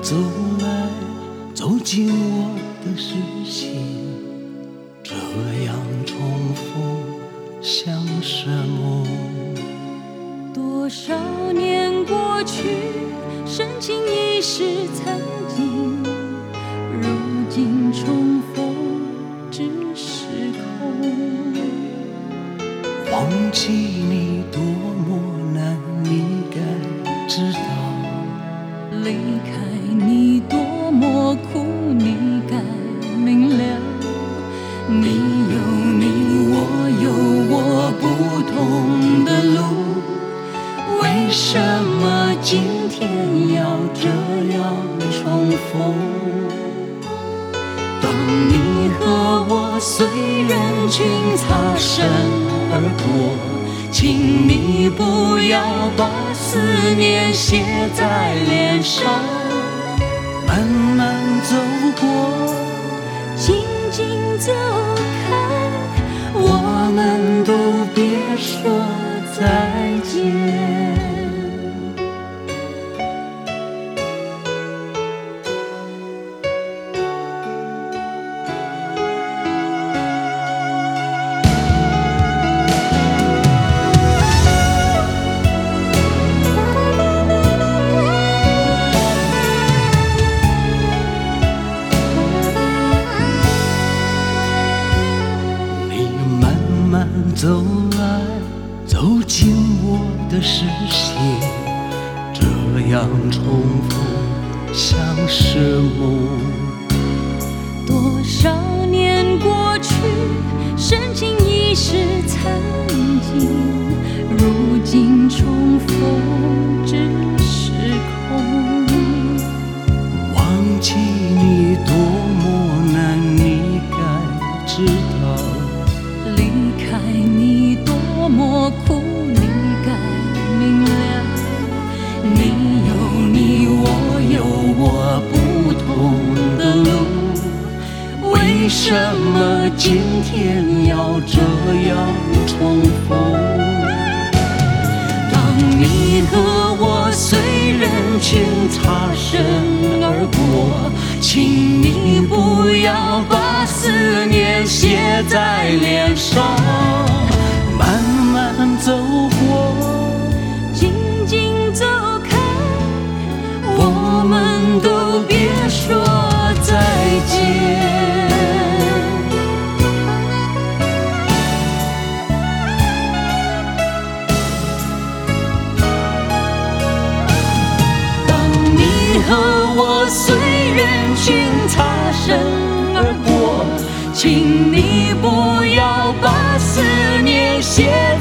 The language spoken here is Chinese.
走来，走进我的视线，这样重复像是梦。 多少年过去，深情已是曾经，如今重逢只是空。 忘记你多么难，你该知道。 离开你多么苦，你该明了。你有你，我有我不同的路，为什么今天要这样重逢？当你和我随人群擦身而过，请你不要把思念写在脸上， 慢慢走过， 静静走开，我们都别说再见。 走来，走进我的视线，这样重复像是梦。 多少年过去，深情已是曾经，如今重逢只是空。 忘记你多么难，你该知道。 离开你多么苦，你该明了。你有你，我有我不同的路，为什么今天要这样重逢？当你和我随人群擦身而过，请你不要把思念写在脸上， 慢慢走过， 静静走开，我们都别说再见。当你和我随人群擦身而过，请你不要把思念写